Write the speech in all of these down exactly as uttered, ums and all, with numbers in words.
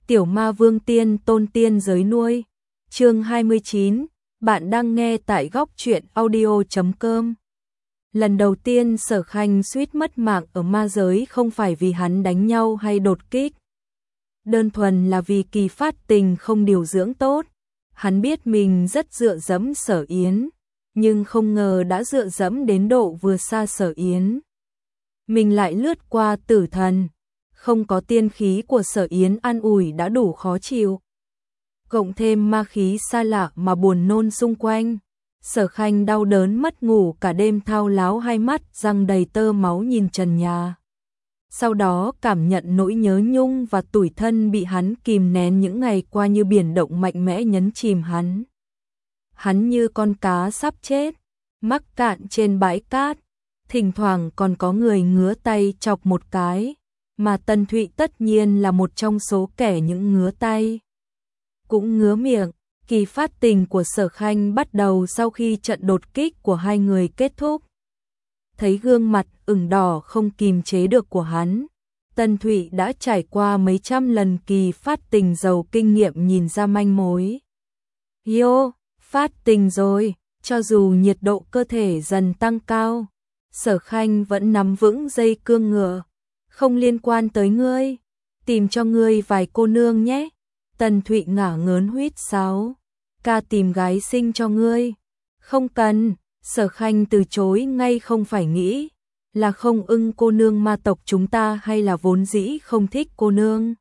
Tiểu Ma Vương Tiên Tôn Tiên giới nuôi. Chương hai mươi chín, bạn đang nghe tại góc truyện audio chấm com. Lần đầu tiên Sở Khanh suýt mất mạng ở ma giới không phải vì hắn đánh nhau hay đột kích. Đơn thuần là vì Kỳ Phát Tình không điều dưỡng tốt. Hắn biết mình rất dựa dẫm Sở Yến, nhưng không ngờ đã dựa dẫm đến độ vừa xa Sở Yến. Mình lại lướt qua tử thần. Không có tiên khí của Sở Yến an ủi đã đủ khó chịu. Cộng thêm ma khí xa lạ mà buồn nôn xung quanh. Sở Khanh đau đớn mất ngủ cả đêm, thao láo hai mắt, răng đầy tơ máu nhìn trần nhà. Sau đó cảm nhận nỗi nhớ nhung và tủi thân bị hắn kìm nén những ngày qua như biển động mạnh mẽ nhấn chìm hắn. Hắn như con cá sắp chết, mắc cạn trên bãi cát. Thỉnh thoảng còn có người ngứa tay chọc một cái, mà Tần Thụy tất nhiên là một trong số kẻ những ngứa tay. Cũng ngứa miệng. Kỳ Phát Tình của Sở Khanh bắt đầu sau khi trận đột kích của hai người kết thúc. Thấy gương mặt ửng đỏ không kìm chế được của hắn, Tần Thụy đã trải qua mấy trăm lần Kỳ Phát Tình giàu kinh nghiệm nhìn ra manh mối. Yo, phát tình rồi. Cho dù nhiệt độ cơ thể dần tăng cao, Sở Khanh vẫn nắm vững dây cương ngựa. Không liên quan tới ngươi, tìm cho ngươi vài cô nương nhé. Tần Thụy ngả ngớn huýt sáo. Ca tìm gái sinh cho ngươi. Không cần. Sở Khanh từ chối ngay, không phải nghĩ là không ưng cô nương ma tộc chúng ta hay là vốn dĩ không thích cô nương.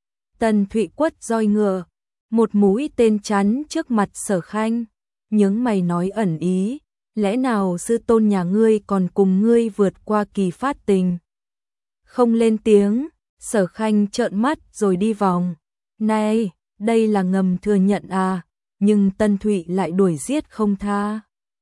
Tần Thụy quất roi ngựa, một mũi tên chắn trước mặt Sở Khanh, nhướng mày nói ẩn ý, lẽ nào sư tôn nhà ngươi còn cùng ngươi vượt qua Kỳ Phát Tình? Không lên tiếng. Sở Khanh trợn mắt rồi đi vòng. Này, đây là ngầm thừa nhận à? Nhưng Tần Thụy lại đuổi giết không tha.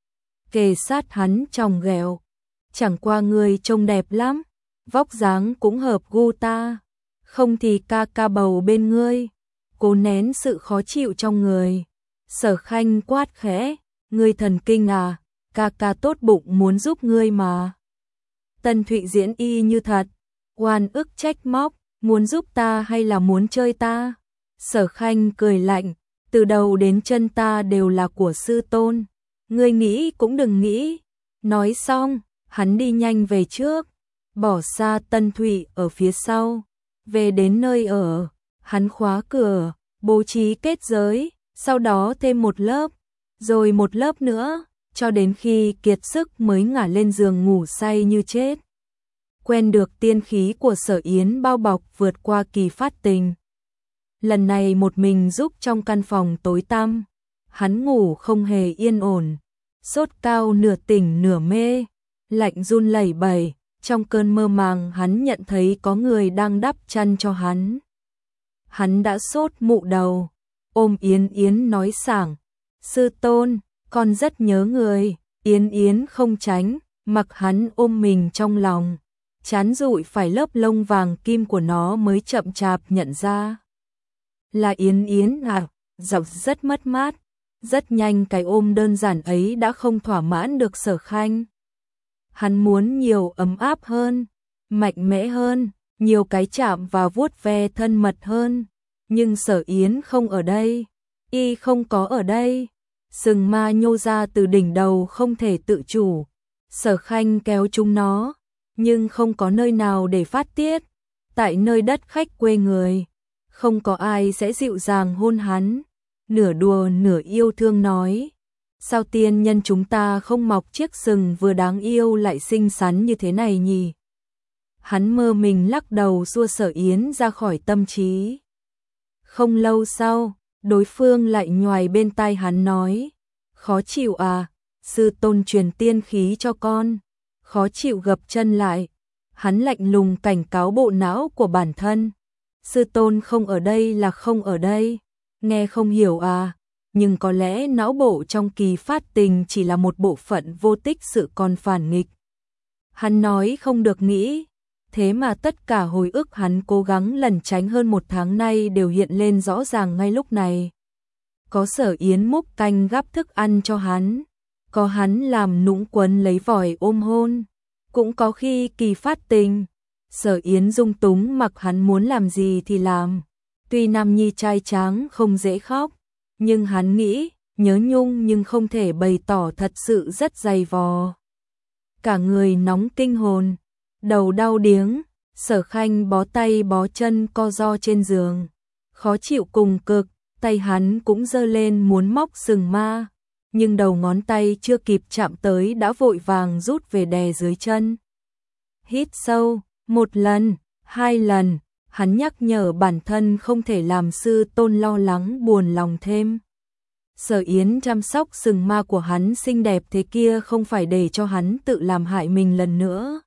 Kề sát hắn trong ghẹo. Chẳng qua ngươi trông đẹp lắm, vóc dáng cũng hợp gu ta. Không thì ca ca bầu bên ngươi. Cố nén sự khó chịu trong người. Sở Khanh quát khẽ, ngươi thần kinh à? Ca ca tốt bụng muốn giúp ngươi mà. Tần Thụy diễn y như thật, oan ức trách móc, muốn giúp ta hay là muốn chơi ta? Sở Khanh cười lạnh, từ đầu đến chân ta đều là của sư tôn, ngươi nghĩ cũng đừng nghĩ. Nói xong, hắn đi nhanh về trước, bỏ xa Tần Thụy ở phía sau. Về đến nơi ở, hắn khóa cửa, bố trí kết giới, sau đó thêm một lớp, rồi một lớp nữa, cho đến khi kiệt sức mới ngả lên giường ngủ say như chết. Quen được tiên khí của Sở Yến bao bọc vượt qua Kỳ Phát Tình. Lần này một mình giúp trong căn phòng tối tăm, hắn ngủ không hề yên ổn, sốt cao nửa tỉnh nửa mê, lạnh run lẩy bẩy. Trong cơn mơ màng hắn nhận thấy có người đang đắp chăn cho hắn. Hắn đã sốt mụ đầu, ôm Yến Yến nói sảng, sư tôn, con rất nhớ người. Yến Yến không tránh, mặc hắn ôm mình trong lòng, chán dụi phải lớp lông vàng kim của nó mới chậm chạp nhận ra là Yến Yến à. Giọng rất mất mát. Rất nhanh cái ôm đơn giản ấy đã không thỏa mãn được Sở Khanh. Hắn muốn nhiều ấm áp hơn, mạnh mẽ hơn, nhiều cái chạm và vuốt ve thân mật hơn. Nhưng Sở Yến không ở đây, y không có ở đây. Sừng ma nhô ra từ đỉnh đầu không thể tự chủ. Sở Khanh kéo chúng nó, nhưng không có nơi nào để phát tiết. Tại nơi đất khách quê người, không có ai sẽ dịu dàng hôn hắn. Nửa đùa nửa yêu thương nói, sao tiên nhân chúng ta không mọc chiếc sừng vừa đáng yêu lại xinh xắn như thế này nhỉ? Hắn mơ mình lắc đầu xua Sở Yến ra khỏi tâm trí. Không lâu sau, đối phương lại nhoài bên tai hắn nói, khó chịu à? Sư tôn truyền tiên khí cho con. Khó chịu gập chân lại. Hắn lạnh lùng cảnh cáo bộ não của bản thân. Sư tôn không ở đây là không ở đây. Nghe không hiểu à? Nhưng có lẽ não bộ trong Kỳ Phát Tình chỉ là một bộ phận vô tích sự còn phản nghịch. Hắn nói không được nghĩ. Thế mà tất cả hồi ức hắn cố gắng lẩn tránh hơn một tháng nay đều hiện lên rõ ràng ngay lúc này. Có Sở Yến múc canh gắp thức ăn cho hắn, có hắn làm nũng quấn lấy vòi ôm hôn, cũng có khi Kỳ Phát Tình. Sở Yến dung túng mặc hắn muốn làm gì thì làm, Tuy nam nhi trai tráng không dễ khóc, nhưng hắn nghĩ, nhớ nhung nhưng không thể bày tỏ thật sự rất dày vò. Cả người nóng kinh hồn, đầu đau điếng, Sở Khanh bó tay bó chân co ro trên giường, khó chịu cùng cực, tay hắn cũng giơ lên muốn móc sừng ma, nhưng đầu ngón tay chưa kịp chạm tới đã vội vàng rút về đè dưới chân. Hít sâu, một lần, hai lần, hắn nhắc nhở bản thân không thể làm sư tôn lo lắng buồn lòng thêm. Sở Yến chăm sóc sừng ma của hắn xinh đẹp thế kia không phải để cho hắn tự làm hại mình lần nữa.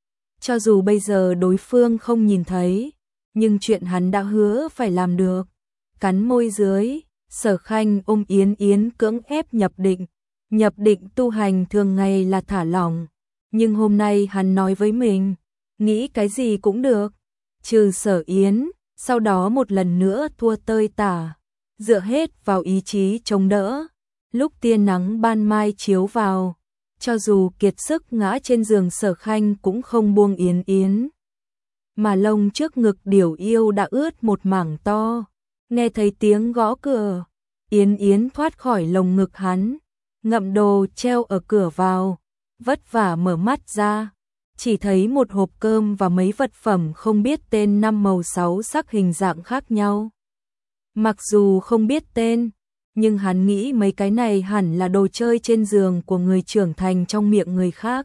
Cho dù bây giờ đối phương không nhìn thấy, nhưng chuyện hắn đã hứa phải làm được. Cắn môi dưới, Sở Khanh ôm Yến Yến cưỡng ép nhập định. Nhập định tu hành thường ngày là thả lỏng, nhưng hôm nay hắn nói với mình, nghĩ cái gì cũng được, trừ Sở Yến, sau đó một lần nữa thua tơi tả, dựa hết vào ý chí chống đỡ. Lúc tia nắng ban mai chiếu vào, cho dù kiệt sức ngã trên giường, Sở Khanh cũng không buông Yến Yến. Mà lông trước ngực Điểu Yêu đã ướt một mảng to, nghe thấy tiếng gõ cửa, Yến Yến thoát khỏi lồng ngực hắn, ngậm đồ treo ở cửa vào, vất vả mở mắt ra, chỉ thấy một hộp cơm và mấy vật phẩm không biết tên năm màu sáu sắc hình dạng khác nhau. Mặc dù không biết tên, nhưng hắn nghĩ mấy cái này hẳn là đồ chơi trên giường của người trưởng thành trong miệng người khác.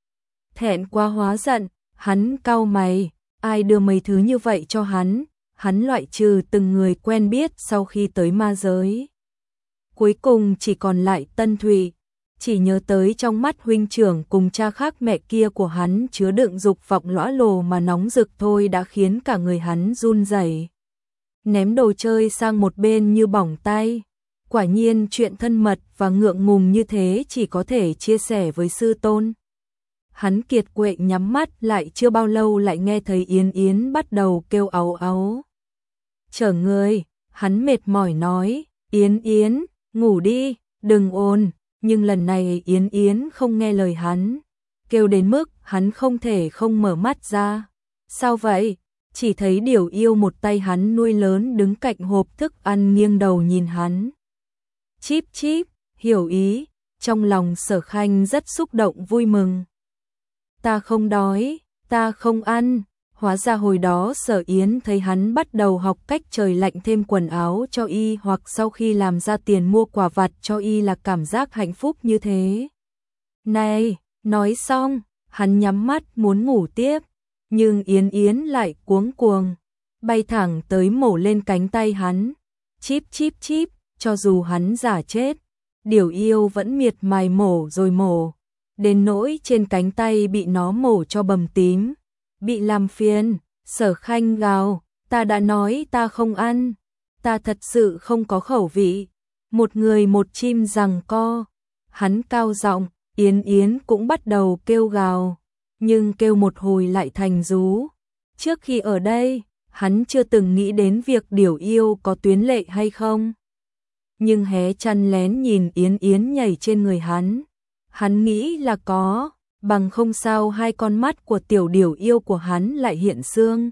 Thẹn quá hóa giận, hắn cau mày, ai đưa mấy thứ như vậy cho hắn, hắn loại trừ từng người quen biết sau khi tới ma giới. Cuối cùng chỉ còn lại Tân Thụy, chỉ nhớ tới trong mắt huynh trưởng cùng cha khác mẹ kia của hắn chứa đựng dục vọng lõa lồ mà nóng rực thôi đã khiến cả người hắn run rẩy. Ném đồ chơi sang một bên như bỏng tay. Quả nhiên chuyện thân mật và ngượng ngùng như thế chỉ có thể chia sẻ với sư tôn. Hắn kiệt quệ nhắm mắt lại, chưa bao lâu lại nghe thấy Yến Yến bắt đầu kêu áu áu. Chở người, hắn mệt mỏi nói, Yến Yến, ngủ đi, đừng ồn, nhưng lần này Yến Yến không nghe lời hắn, kêu đến mức hắn không thể không mở mắt ra. Sao vậy? Chỉ thấy Điểu Yêu một tay hắn nuôi lớn đứng cạnh hộp thức ăn nghiêng đầu nhìn hắn. Chíp chíp, hiểu ý, trong lòng Sở Khanh rất xúc động vui mừng. Ta không đói, ta không ăn. Hóa ra hồi đó Sở Yến thấy hắn bắt đầu học cách trời lạnh thêm quần áo cho y, hoặc sau khi làm ra tiền mua quà vặt cho y là cảm giác hạnh phúc như thế. Này, nói xong, hắn nhắm mắt muốn ngủ tiếp, nhưng Yến Yến lại cuống cuồng, bay thẳng tới mổ lên cánh tay hắn. Chíp chíp chíp, cho dù hắn giả chết, Điểu Yêu vẫn miệt mài mổ rồi mổ, đến nỗi trên cánh tay bị nó mổ cho bầm tím. Bị làm phiền, Sở Khanh gào, ta đã nói ta không ăn, ta thật sự không có khẩu vị. Một người một chim giằng co, hắn cao giọng, Yến Yến cũng bắt đầu kêu gào, nhưng kêu một hồi lại thành rú. Trước khi ở đây, hắn chưa từng nghĩ đến việc Điểu Yêu có tuyến lệ hay không. Nhưng hé chăn lén nhìn Yến Yến nhảy trên người hắn, hắn nghĩ là có. Bằng không sao hai con mắt của tiểu Điểu Yêu của hắn lại hiện xương.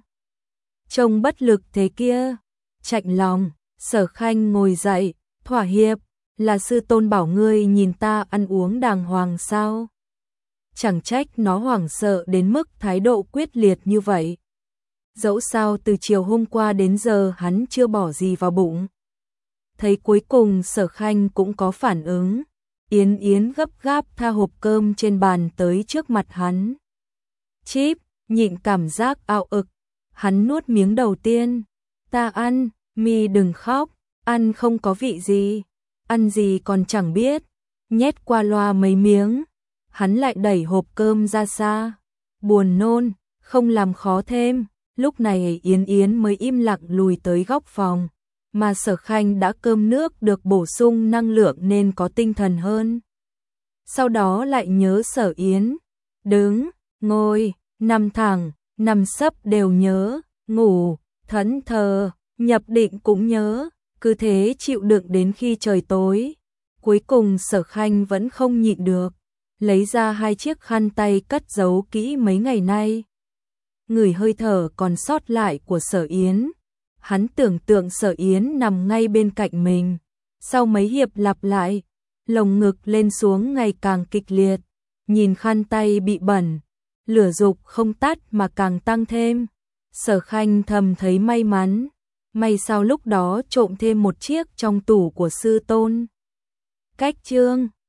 Trông bất lực thế kia, chạnh lòng, Sở Khanh ngồi dậy, thỏa hiệp, là sư tôn bảo ngươi nhìn ta ăn uống đàng hoàng sao? Chẳng trách nó hoảng sợ đến mức thái độ quyết liệt như vậy. Dẫu sao từ chiều hôm qua đến giờ hắn chưa bỏ gì vào bụng. Thấy cuối cùng Sở Khanh cũng có phản ứng. Yến Yến gấp gáp tha hộp cơm trên bàn tới trước mặt hắn. Chíp, nhịn cảm giác ao ực, hắn nuốt miếng đầu tiên. Ta ăn, mi đừng khóc, ăn không có vị gì, ăn gì còn chẳng biết. Nhét qua loa mấy miếng, hắn lại đẩy hộp cơm ra xa. Buồn nôn, không làm khó thêm, lúc này Yến Yến mới im lặng lùi tới góc phòng. Mà Sở Khanh đã cơm nước được bổ sung năng lượng nên có tinh thần hơn. Sau đó lại nhớ Sở Yến, đứng, ngồi, nằm thẳng, nằm sấp đều nhớ, ngủ, thẫn thờ, nhập định cũng nhớ, cứ thế chịu đựng đến khi trời tối. Cuối cùng Sở Khanh vẫn không nhịn được, lấy ra hai chiếc khăn tay cất giấu kỹ mấy ngày nay. Ngửi hơi thở còn sót lại của Sở Yến. hắn tưởng tượng Sở Yến nằm ngay bên cạnh mình. Sau mấy hiệp lặp lại, lồng ngực lên xuống ngày càng kịch liệt, nhìn khăn tay bị bẩn, lửa dục không tắt mà càng tăng thêm. Sở Khanh thầm thấy may mắn, may sao lúc đó trộm thêm một chiếc trong tủ của sư tôn. Cách chương